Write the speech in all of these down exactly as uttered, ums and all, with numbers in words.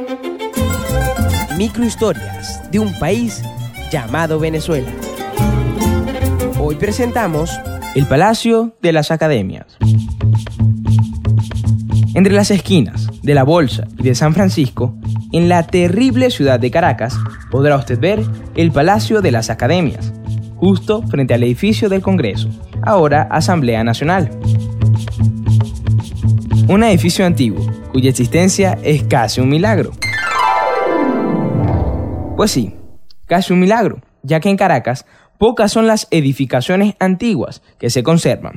Microhistorias de un país llamado Venezuela. Hoy presentamos el Palacio de las Academias. Entre las esquinas de La Bolsa y de San Francisco, en la terrible ciudad de Caracas, podrá usted ver el Palacio de las Academias, justo frente al edificio del Congreso, ahora Asamblea Nacional. Un edificio antiguo, cuya existencia es casi un milagro. Pues sí, casi un milagro, ya que en Caracas pocas son las edificaciones antiguas que se conservan.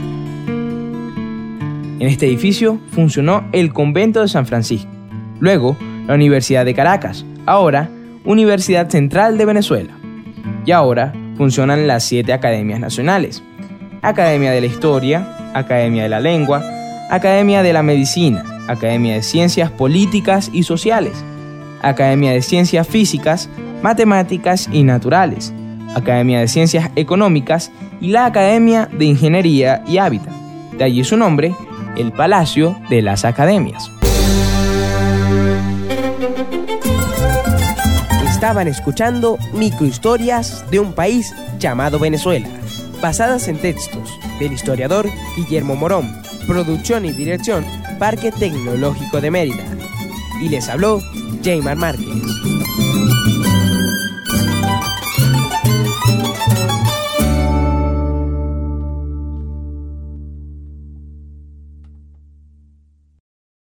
En este edificio funcionó el Convento de San Francisco, luego la Universidad de Caracas, ahora Universidad Central de Venezuela, y ahora funcionan las siete academias nacionales: Academia de la Historia, Academia de la Lengua, Academia de la Medicina, Academia de Ciencias Políticas y Sociales, Academia de Ciencias Físicas, Matemáticas y Naturales, Academia de Ciencias Económicas y la Academia de Ingeniería y Hábitat. De allí su nombre, el Palacio de las Academias. Estaban escuchando Microhistorias de un país llamado Venezuela, basadas en textos del historiador Guillermo Morón, producción y dirección Parque Tecnológico de Mérida. Y les habló Jaymar Márquez.